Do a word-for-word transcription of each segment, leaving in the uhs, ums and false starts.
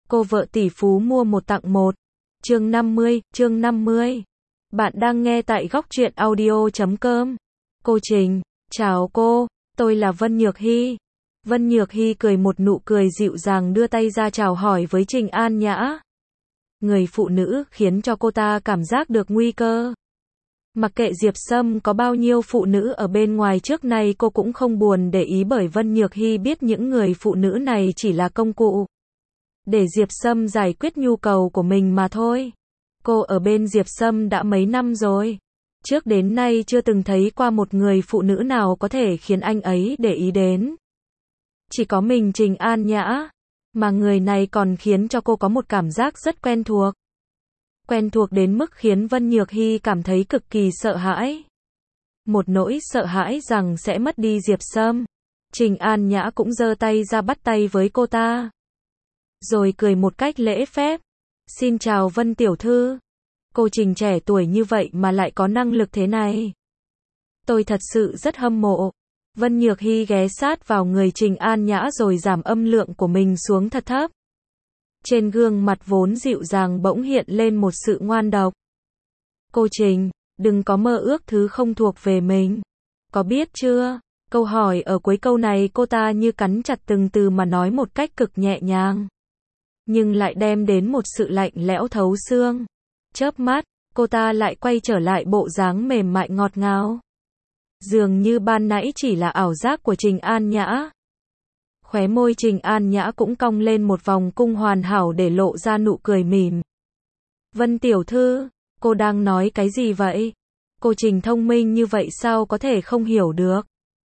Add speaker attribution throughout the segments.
Speaker 1: Cô vợ tỷ phú mua một tặng một. Chương năm mươi, chương năm mươi. Bạn đang nghe tại góc truyện audio chấm com. Cô Trình, chào cô, tôi là Vân Nhược Hy. Vân Nhược Hy cười một nụ cười dịu dàng đưa tay ra chào hỏi với Trình An Nhã. Người phụ nữ khiến cho cô ta cảm giác được nguy cơ. Mặc kệ Diệp Sâm có bao nhiêu phụ nữ ở bên ngoài trước nay cô cũng không buồn để ý, bởi Vân Nhược Hy biết những người phụ nữ này chỉ là công cụ để Diệp Sâm giải quyết nhu cầu của mình mà thôi. Cô ở bên Diệp Sâm đã mấy năm rồi. Trước đến nay chưa từng thấy qua một người phụ nữ nào có thể khiến anh ấy để ý đến. Chỉ có mình Trình An Nhã. Mà người này còn khiến cho cô có một cảm giác rất quen thuộc. Quen thuộc đến mức khiến Vân Nhược Hy cảm thấy cực kỳ sợ hãi. Một nỗi sợ hãi rằng sẽ mất đi Diệp Sâm. Trình An Nhã cũng giơ tay ra bắt tay với cô ta. Rồi cười một cách lễ phép. Xin chào Vân tiểu thư. Cô Trình trẻ tuổi như vậy mà lại có năng lực thế này. Tôi thật sự rất hâm mộ. Vân Nhược Hy ghé sát vào người Trình An Nhã rồi giảm âm lượng của mình xuống thật thấp. Trên gương mặt vốn dịu dàng bỗng hiện lên một sự ngoan độc. Cô Trình, đừng có mơ ước thứ không thuộc về mình. Có biết chưa? Câu hỏi ở cuối câu này cô ta như cắn chặt từng từ mà nói một cách cực nhẹ nhàng. Nhưng lại đem đến một sự lạnh lẽo thấu xương. Chớp mắt, cô ta lại quay trở lại bộ dáng mềm mại ngọt ngào. Dường như ban nãy chỉ là ảo giác của Trình An Nhã. Khóe môi Trình An Nhã cũng cong lên một vòng cung hoàn hảo để lộ ra nụ cười mỉm. Vân tiểu thư, cô đang nói cái gì vậy? Cô Trình thông minh như vậy sao có thể không hiểu được?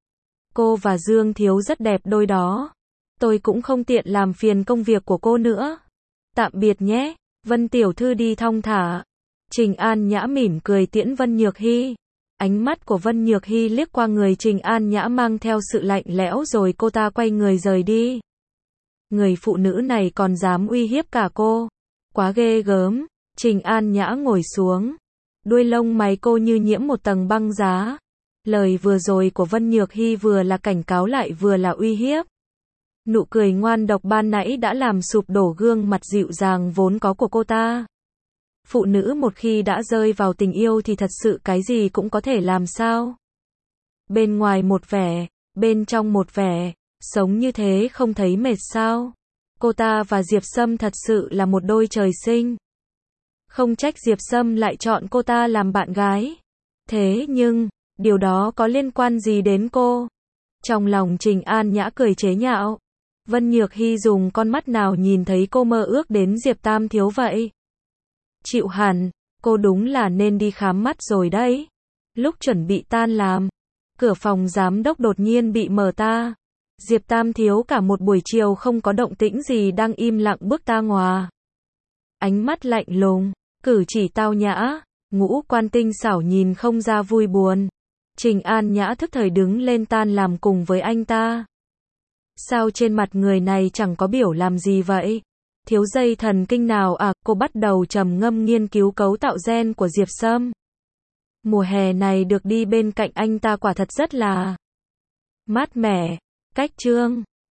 Speaker 1: Cô và Dương Thiếu rất đẹp đôi đó. Tôi cũng không tiện làm phiền công việc của cô nữa. Tạm biệt nhé, Vân tiểu thư đi thong thả. Trình An Nhã mỉm cười tiễn Vân Nhược Hy. Ánh mắt của Vân Nhược Hy liếc qua người Trình An Nhã mang theo sự lạnh lẽo rồi cô ta quay người rời đi. Người phụ nữ này còn dám uy hiếp cả cô. Quá ghê gớm. Trình An Nhã ngồi xuống. Đuôi lông mày cô như nhiễm một tầng băng giá. Lời vừa rồi của Vân Nhược Hy vừa là cảnh cáo lại vừa là uy hiếp. Nụ cười ngoan độc ban nãy đã làm sụp đổ gương mặt dịu dàng vốn có của cô ta. Phụ nữ một khi đã rơi vào tình yêu thì thật sự cái gì cũng có thể làm sao. Bên ngoài một vẻ, bên trong một vẻ, sống như thế không thấy mệt sao. Cô ta và Diệp Sâm thật sự là một đôi trời sinh. Không trách Diệp Sâm lại chọn cô ta làm bạn gái. Thế nhưng, điều đó có liên quan gì đến cô? Trong lòng Trình An Nhã cười chế nhạo. Vân Nhược Hy dùng con mắt nào nhìn thấy cô mơ ước đến Diệp Tam Thiếu vậy? Chịu hẳn, cô đúng là nên đi khám mắt rồi đấy. Lúc chuẩn bị tan làm, cửa phòng giám đốc đột nhiên bị mở ta. Diệp Tam Thiếu cả một buổi chiều không có động tĩnh gì đang im lặng bước ta ngoài. Ánh mắt lạnh lùng, cử chỉ tao nhã, ngũ quan tinh xảo nhìn không ra vui buồn. Trình An Nhã thức thời đứng lên tan làm cùng với anh ta. Sao trên mặt người này chẳng có biểu làm gì vậy? Thiếu dây thần kinh nào à? Cô bắt đầu trầm ngâm nghiên cứu cấu tạo gen của Diệp Sâm. Mùa hè này được đi bên cạnh anh ta quả thật rất là mát mẻ. Cách chương